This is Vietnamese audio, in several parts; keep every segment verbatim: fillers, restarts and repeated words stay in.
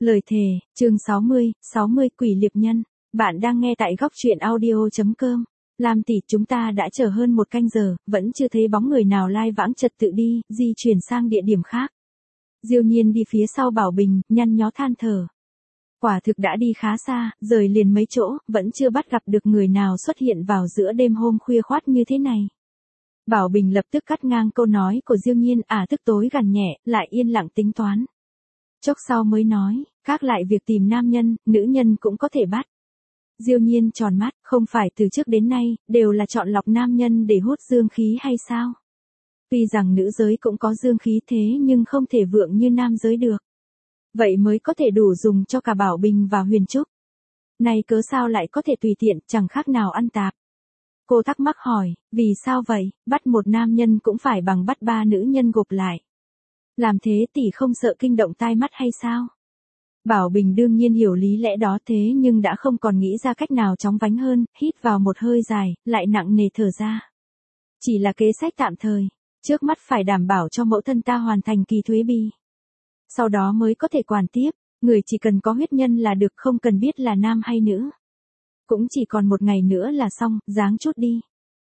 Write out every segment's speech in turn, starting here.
Lời thề, chương sáu mươi, sáu mươi Quỷ Liệp Nhân. Bạn đang nghe tại góc truyện audio chấm com. Lam tỷ, chúng ta đã chờ hơn một canh giờ, vẫn chưa thấy bóng người nào lai vãng trật tự đi, di chuyển sang địa điểm khác. Diêu Nhiên đi phía sau Bảo Bình, nhăn nhó than thở. Quả thực đã đi khá xa, rời liền mấy chỗ, vẫn chưa bắt gặp được người nào xuất hiện vào giữa đêm hôm khuya khoắt như thế này. Bảo Bình lập tức cắt ngang câu nói của Diêu Nhiên, à tức tối gằn nhẹ, lại yên lặng tính toán. Chốc sau mới nói, khác lại việc tìm nam nhân, nữ nhân cũng có thể bắt. Diêu Nhiên tròn mắt, không phải từ trước đến nay, đều là chọn lọc nam nhân để hút dương khí hay sao? Tuy rằng nữ giới cũng có dương khí thế nhưng không thể vượng như nam giới được. Vậy mới có thể đủ dùng cho cả Bảo Bình và Huyền Trúc. Này cớ sao lại có thể tùy tiện, chẳng khác nào ăn tạp. Cô thắc mắc hỏi, vì sao vậy, bắt một nam nhân cũng phải bằng bắt ba nữ nhân gộp lại. Làm thế tỷ không sợ kinh động tai mắt hay sao? Bảo Bình đương nhiên hiểu lý lẽ đó thế nhưng đã không còn nghĩ ra cách nào chóng vánh hơn, hít vào một hơi dài, lại nặng nề thở ra. Chỉ là kế sách tạm thời, trước mắt phải đảm bảo cho mẫu thân ta hoàn thành kỳ thuế bi. Sau đó mới có thể quản tiếp, người chỉ cần có huyết nhân là được, không cần biết là nam hay nữ. Cũng chỉ còn một ngày nữa là xong, ráng chút đi.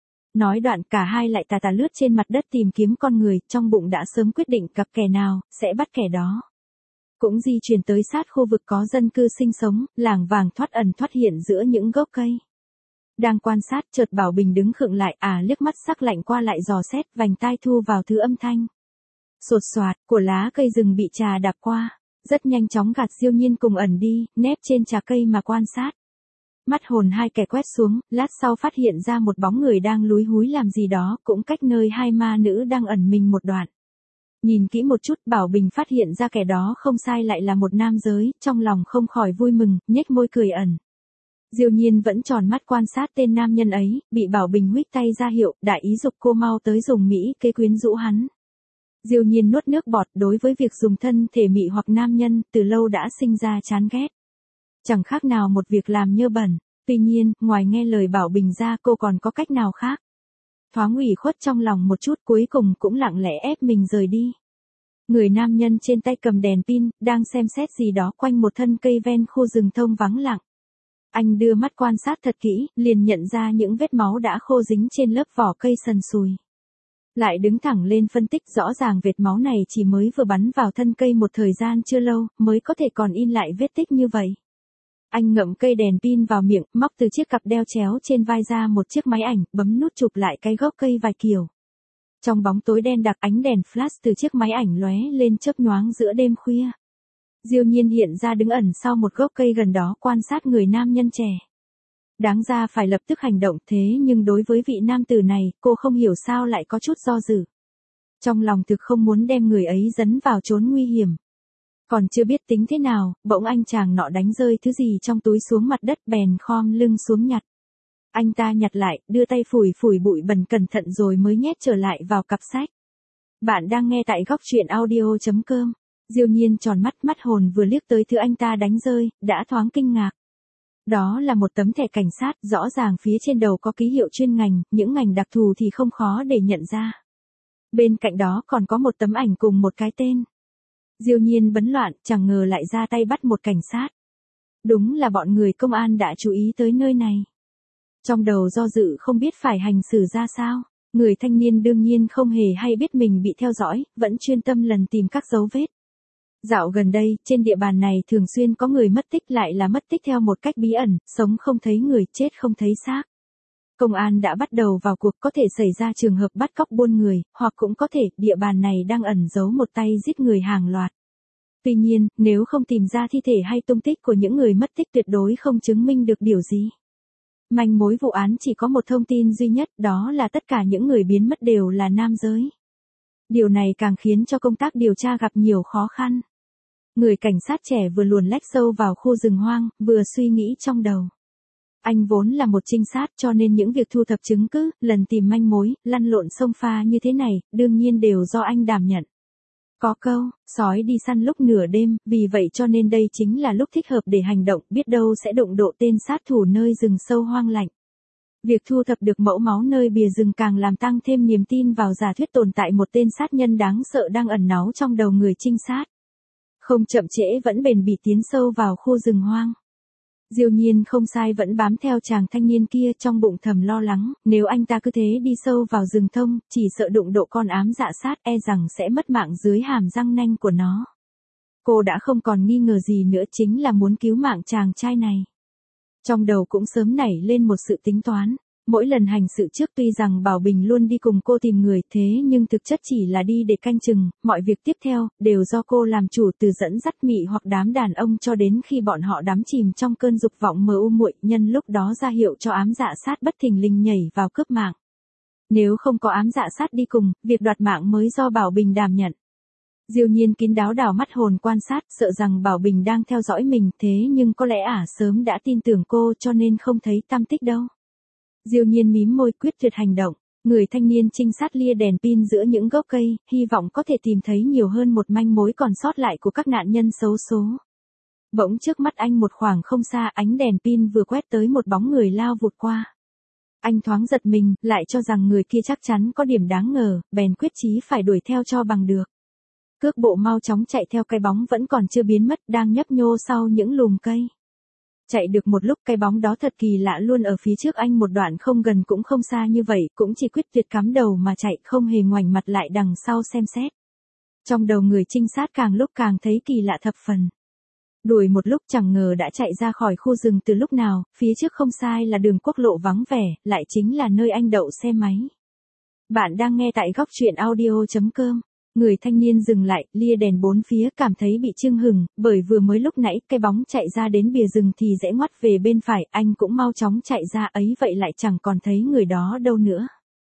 Nói đoạn cả hai lại tà tà lướt trên mặt đất tìm kiếm con người, trong bụng đã sớm quyết định gặp kẻ nào, sẽ bắt kẻ đó. Cũng di chuyển tới sát khu vực có dân cư sinh sống, lảng vàng thoát ẩn thoát hiện giữa những gốc cây. Đang quan sát chợt Bảo Bình đứng khựng lại, à liếc mắt sắc lạnh qua lại dò xét, vành tai thu vào thứ âm thanh. Sột soạt, của lá cây rừng bị trà đạp qua, rất nhanh chóng gạt Diêu Nhiên cùng ẩn đi, nép trên trà cây mà quan sát. Mắt hồn hai kẻ quét xuống, lát sau phát hiện ra một bóng người đang lúi húi làm gì đó, cũng cách nơi hai ma nữ đang ẩn mình một đoạn. Nhìn kỹ một chút, Bảo Bình phát hiện ra kẻ đó không sai lại là một nam giới, trong lòng không khỏi vui mừng, nhếch môi cười ẩn. Diêu Nhiên vẫn tròn mắt quan sát tên nam nhân ấy, bị Bảo Bình huých tay ra hiệu, đại ý dục cô mau tới dùng mỹ kế quyến rũ hắn. Diêu Nhiên nuốt nước bọt, đối với việc dùng thân thể mị hoặc nam nhân, từ lâu đã sinh ra chán ghét. Chẳng khác nào một việc làm nhơ bẩn, tuy nhiên, ngoài nghe lời Bảo Bình ra cô còn có cách nào khác. Thoáng ủy khuất trong lòng một chút, cuối cùng cũng lặng lẽ ép mình rời đi. Người nam nhân trên tay cầm đèn pin, đang xem xét gì đó quanh một thân cây ven khu rừng thông vắng lặng. Anh đưa mắt quan sát thật kỹ, liền nhận ra những vết máu đã khô dính trên lớp vỏ cây sần sùi. Lại đứng thẳng lên phân tích, rõ ràng vệt máu này chỉ mới vừa bắn vào thân cây một thời gian chưa lâu, mới có thể còn in lại vết tích như vậy. Anh ngậm cây đèn pin vào miệng, móc từ chiếc cặp đeo chéo trên vai ra một chiếc máy ảnh, bấm nút chụp lại cái gốc cây vài kiểu. Trong bóng tối đen đặc, ánh đèn flash từ chiếc máy ảnh lóe lên chớp nhoáng giữa đêm khuya. Diêu Nhiên hiện ra đứng ẩn sau một gốc cây gần đó quan sát người nam nhân trẻ. Đáng ra phải lập tức hành động thế nhưng đối với vị nam tử này, cô không hiểu sao lại có chút do dự. Trong lòng thực không muốn đem người ấy dấn vào chốn nguy hiểm. Còn chưa biết tính thế nào, bỗng anh chàng nọ đánh rơi thứ gì trong túi xuống mặt đất, bèn khom lưng xuống nhặt. Anh ta nhặt lại, đưa tay phủi phủi bụi bẩn cẩn thận rồi mới nhét trở lại vào cặp sách. Bạn đang nghe tại góc truyện audio chấm com. Diêu Nhiên tròn mắt, mắt hồn vừa liếc tới thứ anh ta đánh rơi, đã thoáng kinh ngạc. Đó là một tấm thẻ cảnh sát, rõ ràng phía trên đầu có ký hiệu chuyên ngành, những ngành đặc thù thì không khó để nhận ra. Bên cạnh đó còn có một tấm ảnh cùng một cái tên. Diêu Nhiên bấn loạn, chẳng ngờ lại ra tay bắt một cảnh sát. Đúng là bọn người công an đã chú ý tới nơi này. Trong đầu do dự không biết phải hành xử ra sao, người thanh niên đương nhiên không hề hay biết mình bị theo dõi, vẫn chuyên tâm lần tìm các dấu vết. Dạo gần đây, trên địa bàn này thường xuyên có người mất tích, lại là mất tích theo một cách bí ẩn, sống không thấy người, chết không thấy xác. Công an đã bắt đầu vào cuộc, có thể xảy ra trường hợp bắt cóc buôn người, hoặc cũng có thể địa bàn này đang ẩn giấu một tay giết người hàng loạt. Tuy nhiên, nếu không tìm ra thi thể hay tung tích của những người mất tích tuyệt đối không chứng minh được điều gì. Manh mối vụ án chỉ có một thông tin duy nhất, đó là tất cả những người biến mất đều là nam giới. Điều này càng khiến cho công tác điều tra gặp nhiều khó khăn. Người cảnh sát trẻ vừa luồn lách sâu vào khu rừng hoang, vừa suy nghĩ trong đầu. Anh vốn là một trinh sát cho nên những việc thu thập chứng cứ, lần tìm manh mối, lăn lộn sông pha như thế này, đương nhiên đều do anh đảm nhận. Có câu, sói đi săn lúc nửa đêm, vì vậy cho nên đây chính là lúc thích hợp để hành động, biết đâu sẽ đụng độ tên sát thủ nơi rừng sâu hoang lạnh. Việc thu thập được mẫu máu nơi bìa rừng càng làm tăng thêm niềm tin vào giả thuyết tồn tại một tên sát nhân đáng sợ đang ẩn náu trong đầu người trinh sát. Không chậm trễ vẫn bền bỉ tiến sâu vào khu rừng hoang. Diêu Nhiên không sai vẫn bám theo chàng thanh niên kia, trong bụng thầm lo lắng, nếu anh ta cứ thế đi sâu vào rừng thông, chỉ sợ đụng độ con ám dạ sát e rằng sẽ mất mạng dưới hàm răng nanh của nó. Cô đã không còn nghi ngờ gì nữa, chính là muốn cứu mạng chàng trai này. Trong đầu cũng sớm nảy lên một sự tính toán. Mỗi lần hành sự trước tuy rằng Bảo Bình luôn đi cùng cô tìm người, thế nhưng thực chất chỉ là đi để canh chừng, mọi việc tiếp theo, đều do cô làm chủ, từ dẫn dắt Mị hoặc đám đàn ông cho đến khi bọn họ đắm chìm trong cơn dục vọng mờ u muội, nhân lúc đó ra hiệu cho ám dạ sát bất thình lình nhảy vào cướp mạng. Nếu không có ám dạ sát đi cùng, việc đoạt mạng mới do Bảo Bình đảm nhận. Diêu Nhiên kín đáo đảo mắt hồn quan sát, sợ rằng Bảo Bình đang theo dõi mình, thế nhưng có lẽ ả sớm đã tin tưởng cô cho nên không thấy tăm tích đâu. Diêu Nhiên mím môi quyết tuyệt hành động, người thanh niên trinh sát lia đèn pin giữa những gốc cây, hy vọng có thể tìm thấy nhiều hơn một manh mối còn sót lại của các nạn nhân xấu số. Bỗng trước mắt anh một khoảng không xa, ánh đèn pin vừa quét tới một bóng người lao vụt qua. Anh thoáng giật mình, lại cho rằng người kia chắc chắn có điểm đáng ngờ, bèn quyết chí phải đuổi theo cho bằng được. Cước bộ mau chóng chạy theo cái bóng vẫn còn chưa biến mất, đang nhấp nhô sau những lùm cây. Chạy được một lúc, cái bóng đó thật kỳ lạ luôn ở phía trước anh một đoạn không gần cũng không xa như vậy, cũng chỉ quyết tuyệt cắm đầu mà chạy, không hề ngoảnh mặt lại đằng sau xem xét. Trong đầu người trinh sát càng lúc càng thấy kỳ lạ thập phần. Đuổi một lúc chẳng ngờ đã chạy ra khỏi khu rừng từ lúc nào, phía trước không sai là đường quốc lộ vắng vẻ, lại chính là nơi anh đậu xe máy. Bạn đang nghe tại góc truyện audio chấm com. Người thanh niên dừng lại, lia đèn bốn phía, cảm thấy bị chưng hừng, bởi vừa mới lúc nãy cái bóng chạy ra đến bìa rừng thì rẽ ngoắt về bên phải, anh cũng mau chóng chạy ra, ấy vậy lại chẳng còn thấy người đó đâu nữa.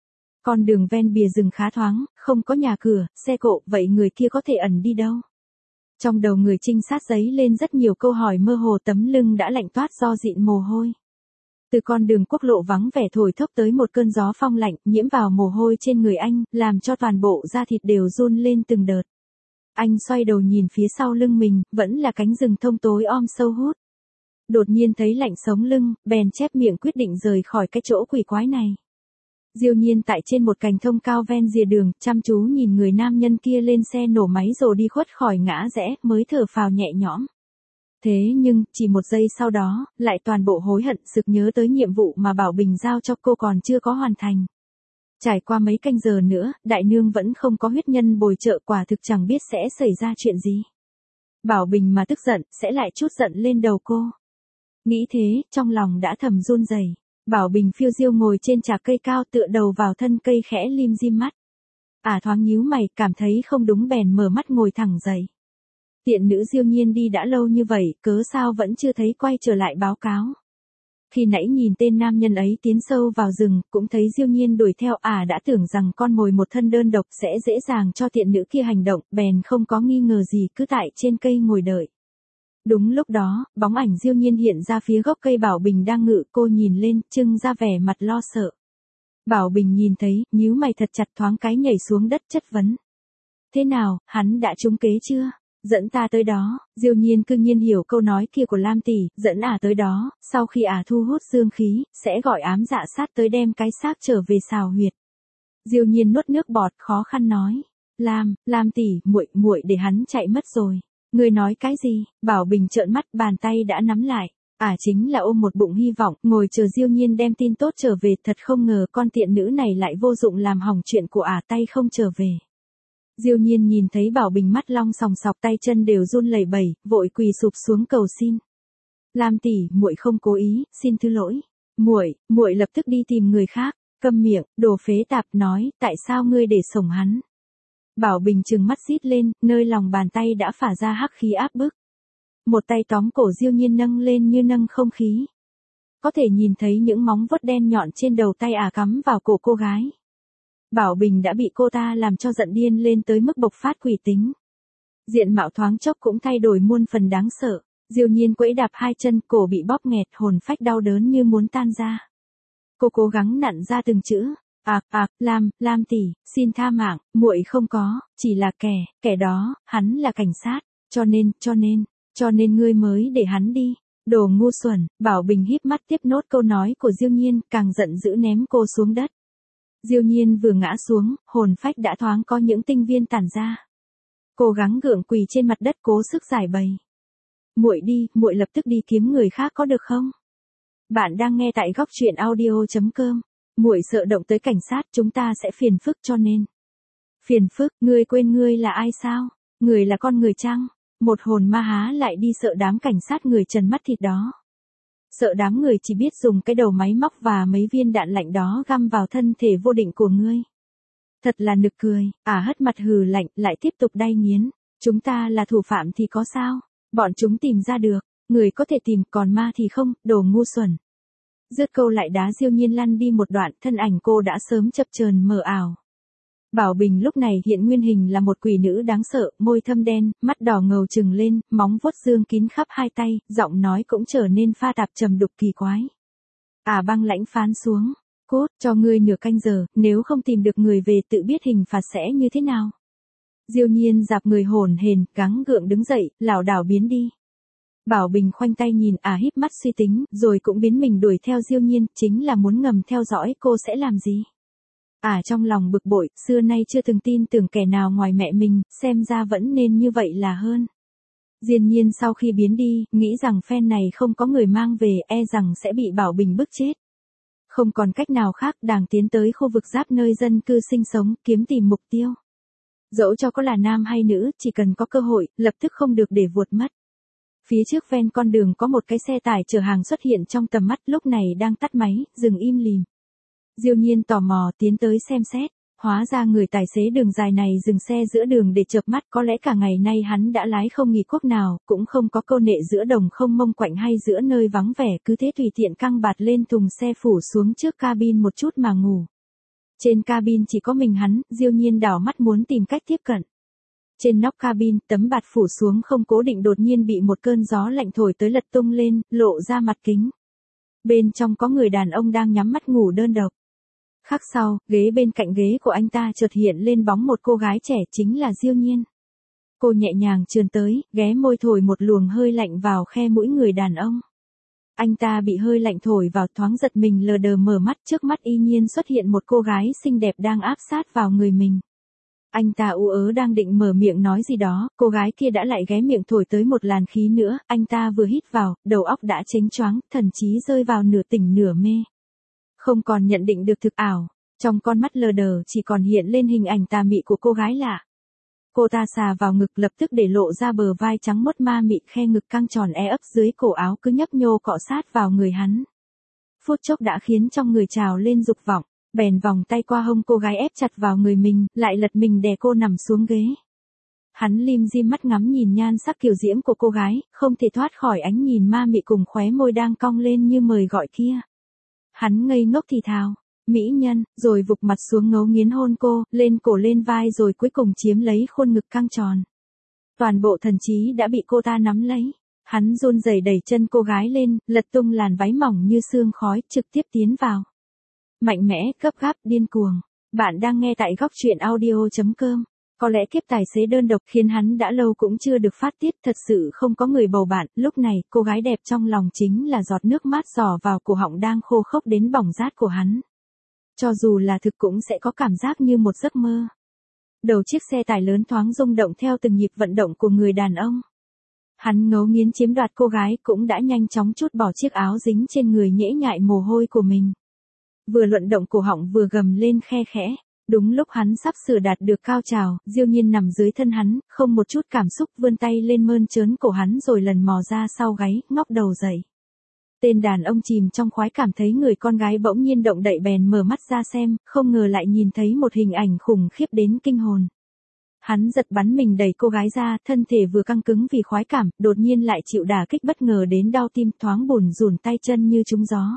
Con đường ven bìa rừng khá thoáng, không có nhà cửa, xe cộ, vậy người kia có thể ẩn đi đâu? Trong đầu người trinh sát dấy lên rất nhiều câu hỏi mơ hồ, tấm lưng đã lạnh toát do dịn mồ hôi. Từ con đường quốc lộ vắng vẻ thổi thốc tới một cơn gió phong lạnh, nhiễm vào mồ hôi trên người anh, làm cho toàn bộ da thịt đều run lên từng đợt. Anh xoay đầu nhìn phía sau lưng mình, vẫn là cánh rừng thông tối om sâu hút. Đột nhiên thấy lạnh sống lưng, bèn chép miệng quyết định rời khỏi cái chỗ quỷ quái này. Diêu Nhiên tại trên một cành thông cao ven rìa đường, chăm chú nhìn người nam nhân kia lên xe nổ máy rồi đi khuất khỏi ngã rẽ, mới thở phào nhẹ nhõm. Thế nhưng, chỉ một giây sau đó, lại toàn bộ hối hận, sực nhớ tới nhiệm vụ mà Bảo Bình giao cho cô còn chưa có hoàn thành. Trải qua mấy canh giờ nữa, đại nương vẫn không có huyết nhân bồi trợ, quả thực chẳng biết sẽ xảy ra chuyện gì. Bảo Bình mà tức giận, sẽ lại chút giận lên đầu cô. Nghĩ thế, trong lòng đã thầm run rẩy. Bảo Bình phiêu diêu ngồi trên chạc cây cao, tựa đầu vào thân cây khẽ lim dim mắt. À thoáng nhíu mày, cảm thấy không đúng bèn mở mắt ngồi thẳng dậy. Tiện nữ Diêu Nhiên đi đã lâu như vậy, cớ sao vẫn chưa thấy quay trở lại báo cáo. Khi nãy nhìn tên nam nhân ấy tiến sâu vào rừng, cũng thấy Diêu Nhiên đuổi theo, à đã tưởng rằng con mồi một thân đơn độc sẽ dễ dàng cho tiện nữ kia hành động, bèn không có nghi ngờ gì cứ tại trên cây ngồi đợi. Đúng lúc đó, bóng ảnh Diêu Nhiên hiện ra phía gốc cây Bảo Bình đang ngự, cô nhìn lên, trưng ra vẻ mặt lo sợ. Bảo Bình nhìn thấy, nhíu mày thật chặt, thoáng cái nhảy xuống đất chất vấn. Thế nào, hắn đã trúng kế chưa? Dẫn ta tới đó. Diêu Nhiên cương nhiên hiểu câu nói kia của Lam tỷ, dẫn ả tới đó, sau khi ả thu hút dương khí, sẽ gọi ám dạ sát tới đem cái xác trở về xào huyệt. Diêu Nhiên nuốt nước bọt, khó khăn nói, Lam, Lam tỷ, muội, muội để hắn chạy mất rồi. Ngươi nói cái gì? Bảo Bình trợn mắt, bàn tay đã nắm lại. Ả chính là ôm một bụng hy vọng, ngồi chờ Diêu Nhiên đem tin tốt trở về, thật không ngờ con tiện nữ này lại vô dụng làm hỏng chuyện của ả, tay không trở về. Diêu Nhiên nhìn thấy Bảo Bình mắt long sòng sọc, tay chân đều run lẩy bẩy, vội quỳ sụp xuống cầu xin. Lam tỷ, muội không cố ý, xin thứ lỗi. Muội, muội lập tức đi tìm người khác. Câm miệng, đồ phế tạp, nói, tại sao ngươi để sổng hắn? Bảo Bình trừng mắt rít lên, nơi lòng bàn tay đã phả ra hắc khí áp bức. Một tay tóm cổ Diêu Nhiên nâng lên như nâng không khí. Có thể nhìn thấy những móng vuốt đen nhọn trên đầu tay ả cắm vào cổ cô gái. Bảo Bình đã bị cô ta làm cho giận điên lên tới mức bộc phát quỷ tính. Diện mạo thoáng chốc cũng thay đổi muôn phần đáng sợ. Diêu Nhiên quẫy đạp hai chân, cổ bị bóp nghẹt, hồn phách đau đớn như muốn tan ra. Cô cố gắng nặn ra từng chữ. Ạc, ạc, Lam, Lam tỷ, xin tha mạng, muội không có, chỉ là kẻ, kẻ đó, hắn là cảnh sát, cho nên, cho nên, cho nên ngươi mới để hắn đi. Đồ ngu xuẩn. Bảo Bình híp mắt tiếp nốt câu nói của Diêu Nhiên, càng giận dữ ném cô xuống đất. Diêu Nhiên vừa ngã xuống, hồn phách đã thoáng có những tinh viên tản ra. Cố gắng gượng quỳ trên mặt đất cố sức giải bày. Muội đi, muội lập tức đi kiếm người khác có được không? Bạn đang nghe tại góc truyện audio chấm com. Muội sợ động tới cảnh sát, chúng ta sẽ phiền phức cho nên. Phiền phức, ngươi quên ngươi là ai sao? Người là con người chăng? Một hồn ma há lại đi sợ đám cảnh sát người trần mắt thịt đó. Sợ đám người chỉ biết dùng cái đầu máy móc và mấy viên đạn lạnh đó găm vào thân thể vô định của ngươi. Thật là nực cười, à hất mặt hừ lạnh, lại tiếp tục đay nghiến. Chúng ta là thủ phạm thì có sao? Bọn chúng tìm ra được, người có thể tìm, còn ma thì không, đồ ngu xuẩn. Dứt câu lại đá Diêu Nhiên lăn đi một đoạn, thân ảnh cô đã sớm chập chờn mờ ảo. Bảo Bình lúc này hiện nguyên hình là một quỷ nữ đáng sợ, môi thâm đen, mắt đỏ ngầu trừng lên, móng vuốt dương kín khắp hai tay, giọng nói cũng trở nên pha tạp trầm đục kỳ quái. À băng lãnh phán xuống, cốt, cho ngươi nửa canh giờ, nếu không tìm được người về tự biết hình phạt sẽ như thế nào. Diêu Nhiên dạp người hổn hển, gắng gượng đứng dậy, lảo đảo biến đi. Bảo Bình khoanh tay nhìn à híp mắt suy tính, rồi cũng biến mình đuổi theo Diêu Nhiên, chính là muốn ngầm theo dõi cô sẽ làm gì. À trong lòng bực bội, xưa nay chưa từng tin tưởng kẻ nào ngoài mẹ mình, xem ra vẫn nên như vậy là hơn. Diên Nhiên sau khi biến đi, nghĩ rằng phen này không có người mang về, e rằng sẽ bị Bảo Bình bức chết. Không còn cách nào khác, đàng tiến tới khu vực giáp nơi dân cư sinh sống, kiếm tìm mục tiêu. Dẫu cho có là nam hay nữ, chỉ cần có cơ hội, lập tức không được để vụt mất. Phía trước ven con đường có một cái xe tải chở hàng xuất hiện trong tầm mắt, lúc này đang tắt máy, dừng im lìm. Diêu Nhiên tò mò tiến tới xem xét, hóa ra người tài xế đường dài này dừng xe giữa đường để chợp mắt, có lẽ cả ngày nay hắn đã lái không nghỉ quốc nào, cũng không có câu nệ giữa đồng không mông quạnh hay giữa nơi vắng vẻ, cứ thế tùy tiện căng bạt lên thùng xe phủ xuống trước cabin một chút mà ngủ. Trên cabin chỉ có mình hắn, Diêu Nhiên đảo mắt muốn tìm cách tiếp cận. Trên nóc cabin, tấm bạt phủ xuống không cố định đột nhiên bị một cơn gió lạnh thổi tới lật tung lên, lộ ra mặt kính. Bên trong có người đàn ông đang nhắm mắt ngủ đơn độc. Khắc sau, ghế bên cạnh ghế của anh ta chợt hiện lên bóng một cô gái trẻ, chính là Diêu Nhiên. Cô nhẹ nhàng trườn tới, ghé môi thổi một luồng hơi lạnh vào khe mũi người đàn ông. Anh ta bị hơi lạnh thổi vào, thoáng giật mình, lờ đờ mở mắt, trước mắt y nhiên xuất hiện một cô gái xinh đẹp đang áp sát vào người mình. Anh ta ú ớ đang định mở miệng nói gì đó, cô gái kia đã lại ghé miệng thổi tới một làn khí nữa, anh ta vừa hít vào, đầu óc đã chếnh choáng, thần trí rơi vào nửa tỉnh nửa mê. Không còn nhận định được thực ảo, trong con mắt lờ đờ chỉ còn hiện lên hình ảnh tà mị của cô gái lạ. Cô ta xà vào ngực, lập tức để lộ ra bờ vai trắng muốt ma mị, khe ngực căng tròn e ấp dưới cổ áo cứ nhấp nhô cọ sát vào người hắn. Phút chốc đã khiến trong người trào lên dục vọng, bèn vòng tay qua hông cô gái ép chặt vào người mình, lại lật mình đè cô nằm xuống ghế. Hắn lim dim mắt ngắm nhìn nhan sắc kiều diễm của cô gái, không thể thoát khỏi ánh nhìn ma mị cùng khóe môi đang cong lên như mời gọi kia. Hắn ngây ngốc thì thào, mỹ nhân, rồi vụt mặt xuống ngấu nghiến hôn cô, lên cổ lên vai rồi cuối cùng chiếm lấy khuôn ngực căng tròn. Toàn bộ thần trí đã bị cô ta nắm lấy. Hắn run rẩy đẩy chân cô gái lên, lật tung làn váy mỏng như sương khói, trực tiếp tiến vào. Mạnh mẽ, gấp gáp, điên cuồng. Bạn đang nghe tại góc truyện audio chấm com. Có lẽ kiếp tài xế đơn độc khiến hắn đã lâu cũng chưa được phát tiết, thật sự không có người bầu bạn. Lúc này, cô gái đẹp trong lòng chính là giọt nước mát rỏ vào cổ họng đang khô khốc đến bỏng rát của hắn. Cho dù là thực cũng sẽ có cảm giác như một giấc mơ. Đầu chiếc xe tải lớn thoáng rung động theo từng nhịp vận động của người đàn ông. Hắn ngấu nghiến chiếm đoạt cô gái, cũng đã nhanh chóng trút bỏ chiếc áo dính trên người nhễ nhại mồ hôi của mình. Vừa luận động cổ họng vừa gầm lên khe khẽ. Đúng lúc hắn sắp sửa đạt được cao trào, Diêu Nhiên nằm dưới thân hắn, không một chút cảm xúc, vươn tay lên mơn trớn cổ hắn rồi lần mò ra sau gáy, ngóc đầu dậy. Tên đàn ông chìm trong khoái cảm thấy người con gái bỗng nhiên động đậy bèn mở mắt ra xem, không ngờ lại nhìn thấy một hình ảnh khủng khiếp đến kinh hồn. Hắn giật bắn mình đẩy cô gái ra, thân thể vừa căng cứng vì khoái cảm, đột nhiên lại chịu đả kích bất ngờ đến đau tim, thoáng bùn rùn tay chân như trúng gió.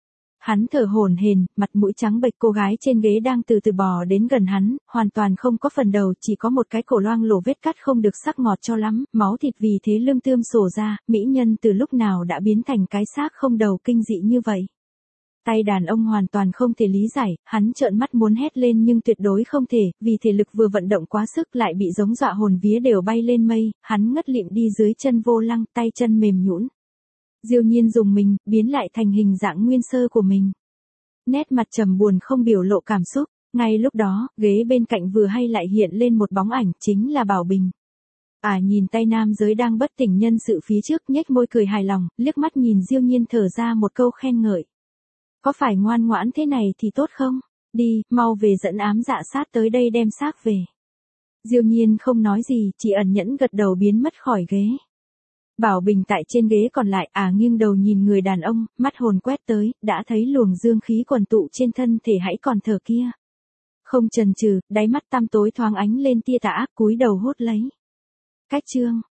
Hắn thở hổn hển, mặt mũi trắng bệch, cô gái trên ghế đang từ từ bò đến gần hắn, hoàn toàn không có phần đầu, chỉ có một cái cổ loang lổ vết cắt không được sắc ngọt cho lắm, máu thịt vì thế lưng tươm sổ ra, mỹ nhân từ lúc nào đã biến thành cái xác không đầu kinh dị như vậy. Tay đàn ông hoàn toàn không thể lý giải, hắn trợn mắt muốn hét lên nhưng tuyệt đối không thể, vì thể lực vừa vận động quá sức lại bị giống dọa hồn vía đều bay lên mây, hắn ngất lịm đi dưới chân vô lăng, tay chân mềm nhũn. Diêu Nhiên dùng mình, biến lại thành hình dạng nguyên sơ của mình. Nét mặt trầm buồn không biểu lộ cảm xúc, ngay lúc đó, ghế bên cạnh vừa hay lại hiện lên một bóng ảnh, chính là Bảo Bình. À nhìn tay nam giới đang bất tỉnh nhân sự phía trước, nhếch môi cười hài lòng, liếc mắt nhìn Diêu Nhiên thở ra một câu khen ngợi. Có phải ngoan ngoãn thế này thì tốt không? Đi, mau về dẫn ám dạ sát tới đây đem xác về. Diêu Nhiên không nói gì, chỉ ẩn nhẫn gật đầu biến mất khỏi ghế. Bảo Bình tại trên ghế còn lại, à nghiêng đầu nhìn người đàn ông, mắt hồn quét tới, đã thấy luồng dương khí quần tụ trên thân thể hãy còn thở kia. Không chần chừ, đáy mắt tăm tối thoáng ánh lên tia tà ác, cúi đầu hốt lấy. Cách chương